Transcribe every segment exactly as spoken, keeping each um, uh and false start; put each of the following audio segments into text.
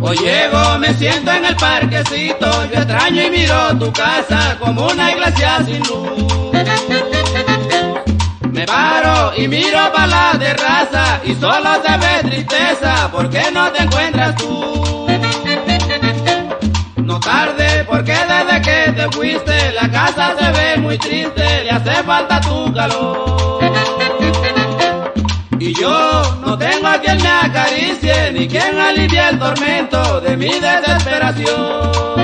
Hoy llego, me siento en el parquecito, yo extraño y miro tu casa como una iglesia sin luz. Me paro y miro para la terraza y solo se ve tristeza, ¿por qué no te encuentras tú? No tarde, porque desde que te fuiste la casa se ve muy triste, le hace falta tu calor. Y yo no tengo a quien me acaricie, ni quien alivie el tormento de mi desesperación.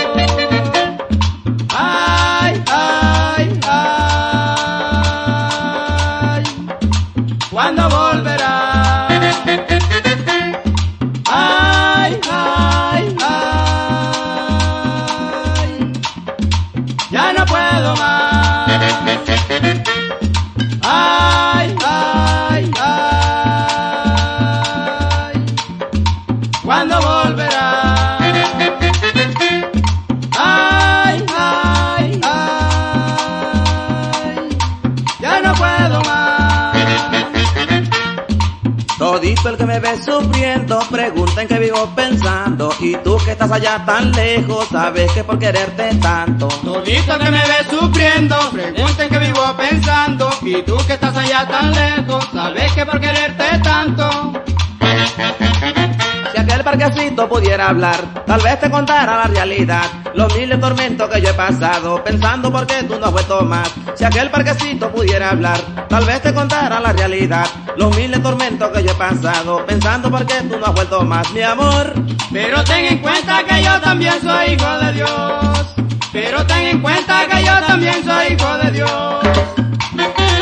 Ay, ay, ay, ¿cuándo volverá? Ay, ay, ay, ya no puedo más. Ay, ay, ay, ¿cuándo volverá? Ay, ay, ay, ya no puedo más. Todito el que me ve sufriendo pregunta en qué vivo pensando, y tú que estás allá tan lejos sabes que por quererte tanto. Todito el que me ve sufriendo pregunta en qué vivo pensando, y tú que estás allá tan lejos sabes que por quererte tanto. Si aquel parquecito pudiera hablar, tal vez te contara la realidad, los miles de tormentos que yo he pasado, pensando por qué tú no has vuelto más. Si aquel parquecito pudiera hablar, tal vez te contara la realidad, los miles de tormentos que yo he pasado, pensando por qué tú no has vuelto más, mi amor. Pero ten en cuenta que yo también soy hijo de Dios. Pero ten en cuenta que yo también soy hijo de Dios.